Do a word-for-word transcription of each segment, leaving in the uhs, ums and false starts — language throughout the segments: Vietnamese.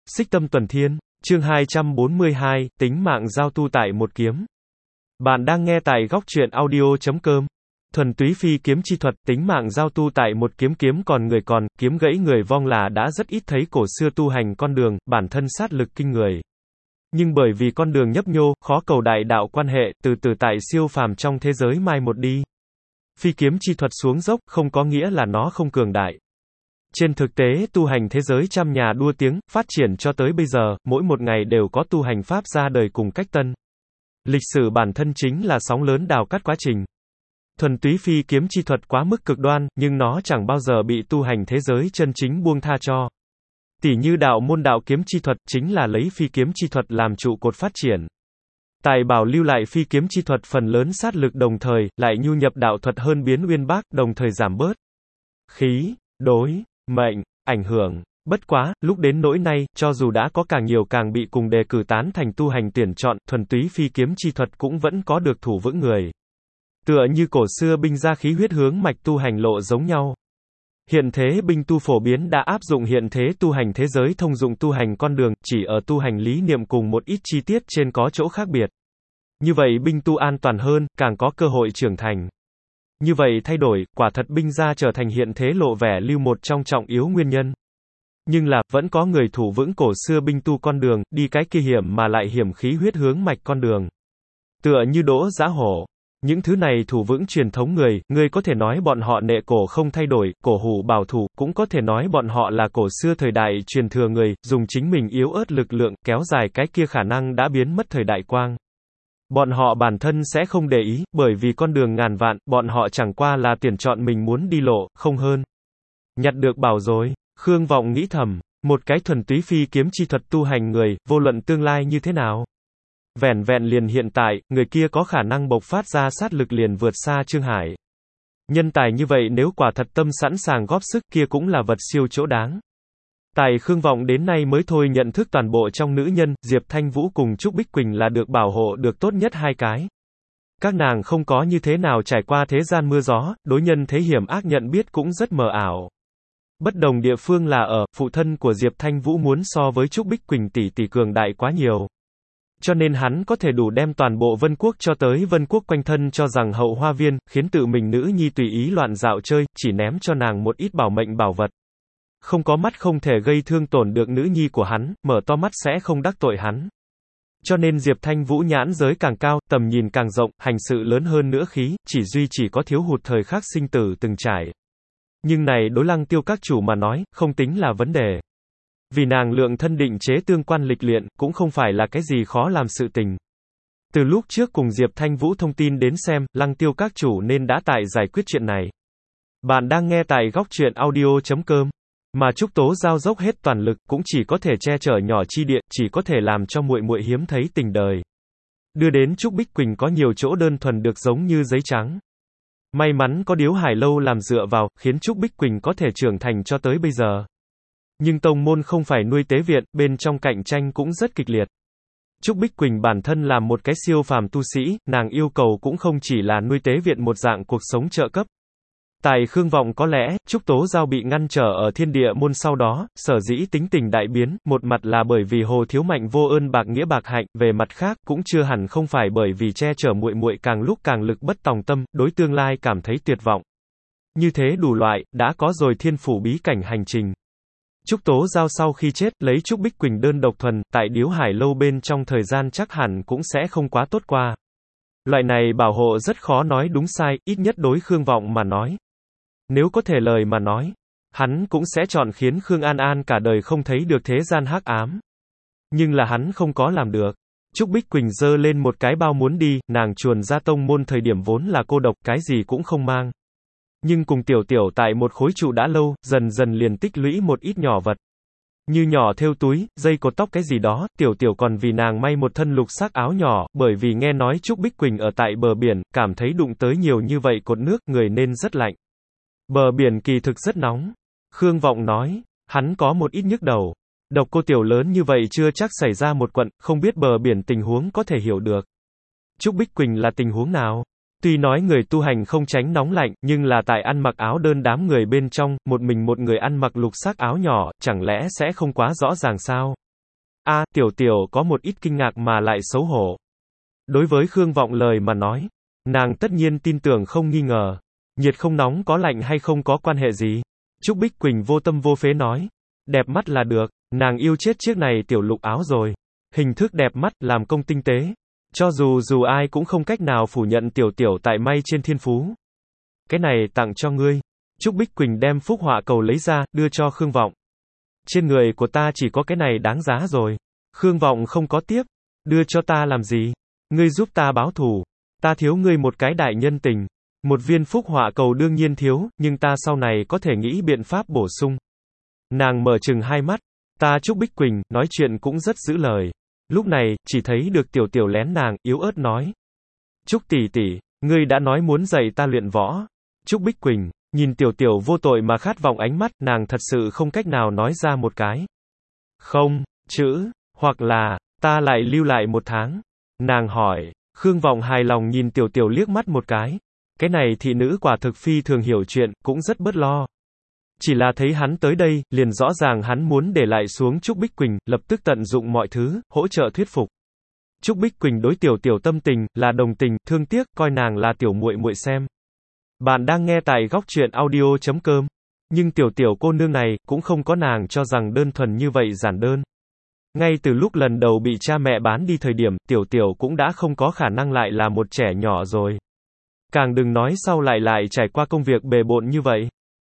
Xích Tâm Tuần Thiên, chương hai trăm bốn mươi hai, tính mạng giao tu tại một kiếm. Bạn đang nghe tại góc truyện audio chấm com. Thuần túy phi kiếm chi thuật, tính mạng giao tu tại một kiếm, kiếm còn người còn, kiếm gãy người vong là đã rất ít thấy. Cổ xưa tu hành con đường, bản thân sát lực kinh người. Nhưng bởi vì con đường nhấp nhô, khó cầu đại đạo quan hệ, từ từ tại siêu phàm trong thế giới mai một đi. Phi kiếm chi thuật xuống dốc, không có nghĩa là nó không cường đại. Trên thực tế, tu hành thế giới trăm nhà đua tiếng, phát triển cho tới bây giờ, mỗi một ngày đều có tu hành pháp ra đời cùng cách tân. Lịch sử bản thân chính là sóng lớn đào cắt quá trình. Thuần túy phi kiếm chi thuật quá mức cực đoan, nhưng nó chẳng bao giờ bị tu hành thế giới chân chính buông tha cho. Tỉ như đạo môn đạo kiếm chi thuật, chính là lấy phi kiếm chi thuật làm trụ cột phát triển. Tài bảo lưu lại phi kiếm chi thuật phần lớn sát lực đồng thời, lại nhu nhập đạo thuật hơn biến uyên bác, đồng thời giảm bớt khí, đối, mệnh, ảnh hưởng. Bất quá, lúc đến nỗi nay, cho dù đã có càng nhiều càng bị cùng đề cử tán thành tu hành tuyển chọn, thuần túy phi kiếm chi thuật cũng vẫn có được thủ vững người. Tựa như cổ xưa binh gia khí huyết hướng mạch tu hành lộ giống nhau. Hiện thế binh tu phổ biến đã áp dụng hiện thế tu hành thế giới thông dụng tu hành con đường, chỉ ở tu hành lý niệm cùng một ít chi tiết trên có chỗ khác biệt. Như vậy binh tu an toàn hơn, càng có cơ hội trưởng thành. Như vậy thay đổi, quả thật binh gia trở thành hiện thế lộ vẻ lưu một trong trọng yếu nguyên nhân. Nhưng là, vẫn có người thủ vững cổ xưa binh tu con đường, đi cái kia hiểm mà lại hiểm khí huyết hướng mạch con đường. Tựa như Đỗ Giá Hổ. Những thứ này thủ vững truyền thống người, người có thể nói bọn họ nệ cổ không thay đổi, cổ hủ bảo thủ, cũng có thể nói bọn họ là cổ xưa thời đại truyền thừa người, dùng chính mình yếu ớt lực lượng, kéo dài cái kia khả năng đã biến mất thời đại quang. Bọn họ bản thân sẽ không để ý, bởi vì con đường ngàn vạn, bọn họ chẳng qua là tuyển chọn mình muốn đi lộ, không hơn. Nhặt được bảo rồi, Khương Vọng nghĩ thầm, một cái thuần túy phi kiếm chi thuật tu hành người, vô luận tương lai như thế nào. Vẻn vẹn liền hiện tại, người kia có khả năng bộc phát ra sát lực liền vượt xa Trương Hải. Nhân tài như vậy nếu quả thật tâm sẵn sàng góp sức kia cũng là vật siêu chỗ đáng. Tài Khương Vọng đến nay mới thôi nhận thức toàn bộ trong nữ nhân, Diệp Thanh Vũ cùng Trúc Bích Quỳnh là được bảo hộ được tốt nhất hai cái. Các nàng không có như thế nào trải qua thế gian mưa gió, đối nhân thế hiểm ác nhận biết cũng rất mờ ảo. Bất đồng địa phương là ở, phụ thân của Diệp Thanh Vũ muốn so với Trúc Bích Quỳnh tỷ tỷ cường đại quá nhiều. Cho nên hắn có thể đủ đem toàn bộ Vân Quốc cho tới Vân Quốc quanh thân cho rằng hậu hoa viên, khiến tự mình nữ nhi tùy ý loạn dạo chơi, chỉ ném cho nàng một ít bảo mệnh bảo vật. Không có mắt không thể gây thương tổn được nữ nhi của hắn, mở to mắt sẽ không đắc tội hắn. Cho nên Diệp Thanh Vũ nhãn giới càng cao, tầm nhìn càng rộng, hành sự lớn hơn nữa khí, chỉ duy chỉ có thiếu hụt thời khắc sinh tử từng trải. Nhưng này đối Lăng Tiêu các chủ mà nói, không tính là vấn đề. Vì nàng lượng thân định chế tương quan lịch luyện, cũng không phải là cái gì khó làm sự tình. Từ lúc trước cùng Diệp Thanh Vũ thông tin đến xem, Lăng Tiêu các chủ nên đã tại giải quyết chuyện này. Bạn đang nghe tại góc truyện audio chấm com. Mà Trúc Tố giao dốc hết toàn lực, cũng chỉ có thể che chở nhỏ chi địa, chỉ có thể làm cho muội muội hiếm thấy tình đời. Đưa đến Trúc Bích Quỳnh có nhiều chỗ đơn thuần được giống như giấy trắng. May mắn có Điếu Hải Lâu làm dựa vào, khiến Trúc Bích Quỳnh có thể trưởng thành cho tới bây giờ. Nhưng tông môn không phải nuôi tế viện, bên trong cạnh tranh cũng rất kịch liệt. Trúc Bích Quỳnh bản thân là một cái siêu phàm tu sĩ, nàng yêu cầu cũng không chỉ là nuôi tế viện một dạng cuộc sống trợ cấp. Tại Khương Vọng có lẽ, Trúc Tố Giao bị ngăn trở ở Thiên Địa môn sau đó, sở dĩ tính tình đại biến, một mặt là bởi vì Hồ Thiếu Mạnh vô ơn bạc nghĩa bạc hạnh, về mặt khác, cũng chưa hẳn không phải bởi vì che chở muội muội càng lúc càng lực bất tòng tâm, đối tương lai cảm thấy tuyệt vọng. Như thế đủ loại, đã có rồi thiên phủ bí cảnh hành trình. Trúc Tố Giao sau khi chết, lấy Trúc Bích Quỳnh đơn độc thuần, tại Điếu Hải Lâu bên trong thời gian chắc hẳn cũng sẽ không quá tốt qua. Loại này bảo hộ rất khó nói đúng sai, ít nhất đối Khương Vọng mà nói. Nếu có thể lời mà nói, hắn cũng sẽ chọn khiến Khương An An cả đời không thấy được thế gian hắc ám. Nhưng là hắn không có làm được. Trúc Bích Quỳnh giơ lên một cái bao muốn đi, nàng chuồn ra tông môn thời điểm vốn là cô độc, cái gì cũng không mang. Nhưng cùng Tiểu Tiểu tại một khối trụ đã lâu, dần dần liền tích lũy một ít nhỏ vật. Như nhỏ thêu túi, dây cột tóc cái gì đó, Tiểu Tiểu còn vì nàng may một thân lục sắc áo nhỏ, bởi vì nghe nói Trúc Bích Quỳnh ở tại bờ biển, cảm thấy đụng tới nhiều như vậy cột nước, người nên rất lạnh. Bờ biển kỳ thực rất nóng. Khương Vọng nói, hắn có một ít nhức đầu. Độc cô Tiểu lớn như vậy chưa chắc xảy ra một quận, không biết bờ biển tình huống có thể hiểu được. Trúc Bích Quỳnh là tình huống nào? Tuy nói người tu hành không tránh nóng lạnh, nhưng là tại ăn mặc áo đơn đám người bên trong, một mình một người ăn mặc lục sắc áo nhỏ, chẳng lẽ sẽ không quá rõ ràng sao? A, Tiểu Tiểu có một ít kinh ngạc mà lại xấu hổ. Đối với Khương Vọng lời mà nói, nàng tất nhiên tin tưởng không nghi ngờ. Nhiệt không nóng có lạnh hay không có quan hệ gì. Trúc Bích Quỳnh vô tâm vô phế nói. Đẹp mắt là được, nàng yêu chết chiếc này tiểu lục áo rồi. Hình thức đẹp mắt, làm công tinh tế. Cho dù dù ai cũng không cách nào phủ nhận Tiểu Tiểu tại may trên thiên phú. Cái này tặng cho ngươi. Trúc Bích Quỳnh đem phúc họa cầu lấy ra, đưa cho Khương Vọng. Trên người của ta chỉ có cái này đáng giá rồi. Khương Vọng không có tiếp. Đưa cho ta làm gì? Ngươi giúp ta báo thù. Ta thiếu ngươi một cái đại nhân tình. Một viên phúc họa cầu đương nhiên thiếu, nhưng ta sau này có thể nghĩ biện pháp bổ sung. Nàng mở chừng hai mắt. Ta Trúc Bích Quỳnh, nói chuyện cũng rất giữ lời. Lúc này, chỉ thấy được Tiểu Tiểu lén nàng, yếu ớt nói. Trúc tỷ tỷ, ngươi đã nói muốn dạy ta luyện võ. Trúc Bích Quỳnh, nhìn Tiểu Tiểu vô tội mà khát vọng ánh mắt, nàng thật sự không cách nào nói ra một cái. Không, chữ, hoặc là, ta lại lưu lại một tháng. Nàng hỏi, Khương Vọng hài lòng nhìn Tiểu Tiểu liếc mắt một cái. Cái này thị nữ quả thực phi thường hiểu chuyện, cũng rất bớt lo. Chỉ là thấy hắn tới đây, liền rõ ràng hắn muốn để lại xuống Trúc Bích Quỳnh, lập tức tận dụng mọi thứ, hỗ trợ thuyết phục. Trúc Bích Quỳnh đối Tiểu Tiểu tâm tình, là đồng tình, thương tiếc, coi nàng là tiểu muội muội xem. Bạn đang nghe tại góc truyện audio chấm com. Nhưng Tiểu Tiểu cô nương này, cũng không có nàng cho rằng đơn thuần như vậy giản đơn. Ngay từ lúc lần đầu bị cha mẹ bán đi thời điểm, Tiểu Tiểu cũng đã không có khả năng lại là một trẻ nhỏ rồi. Càng đừng nói sau lại lại trải qua công việc bề bộn như vậy.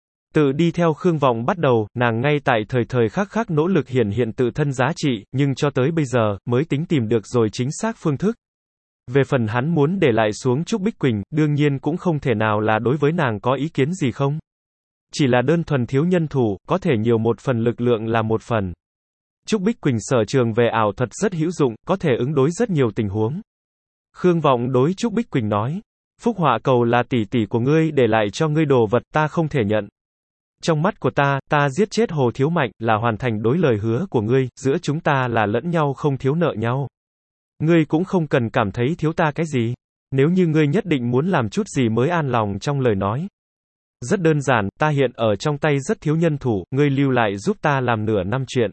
Tự đi theo Khương Vọng bắt đầu, nàng ngay tại thời thời khắc khắc nỗ lực hiển hiện tự thân giá trị, nhưng cho tới bây giờ, mới tính tìm được rồi chính xác phương thức. Về phần hắn muốn để lại xuống Trúc Bích Quỳnh, đương nhiên cũng không thể nào là đối với nàng có ý kiến gì không. Chỉ là đơn thuần thiếu nhân thủ, có thể nhiều một phần lực lượng là một phần. Trúc Bích Quỳnh sở trường về ảo thuật rất hữu dụng, có thể ứng đối rất nhiều tình huống. Khương Vọng đối Trúc Bích Quỳnh nói, phúc họa cầu là tỷ tỷ của ngươi để lại cho ngươi đồ vật ta không thể nhận. Trong mắt của ta, ta giết chết Hồ Thiếu Mạnh, là hoàn thành đối lời hứa của ngươi, giữa chúng ta là lẫn nhau không thiếu nợ nhau. Ngươi cũng không cần cảm thấy thiếu ta cái gì. Nếu như ngươi nhất định muốn làm chút gì mới an lòng trong lời nói. Rất đơn giản, ta hiện ở trong tay rất thiếu nhân thủ, ngươi lưu lại giúp ta làm nửa năm chuyện.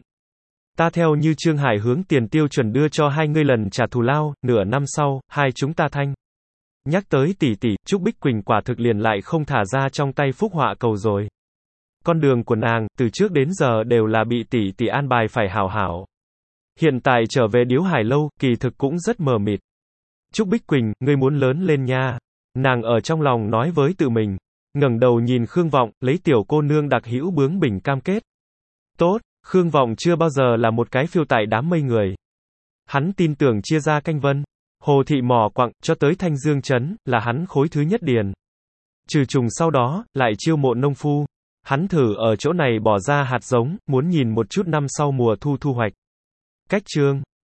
Ta theo như Trương Hải hướng tiền tiêu chuẩn đưa cho hai ngươi lần trả thù lao, nửa năm sau, hai chúng ta thanh. Nhắc tới tỷ tỷ, Trúc Bích Quỳnh quả thực liền lại không thả ra trong tay phúc họa cầu rồi. Con đường của nàng, từ trước đến giờ đều là bị tỷ tỷ an bài phải hảo hảo. Hiện tại trở về Điếu Hải lâu, kỳ thực cũng rất mờ mịt. Trúc Bích Quỳnh, ngươi muốn lớn lên nha. Nàng ở trong lòng nói với tự mình. Ngẩng đầu nhìn Khương Vọng, lấy tiểu cô nương đặc hữu bướng bỉnh cam kết. Tốt, Khương Vọng chưa bao giờ là một cái phiêu tại đám mây người. Hắn tin tưởng chia ra canh vân. Hồ thị mỏ quặng, cho tới Thanh Dương trấn, là hắn khối thứ nhất điền. Trừ trùng sau đó, lại chiêu mộ nông phu. Hắn thử ở chỗ này bỏ ra hạt giống, muốn nhìn một chút năm sau mùa thu thu hoạch. Cách chương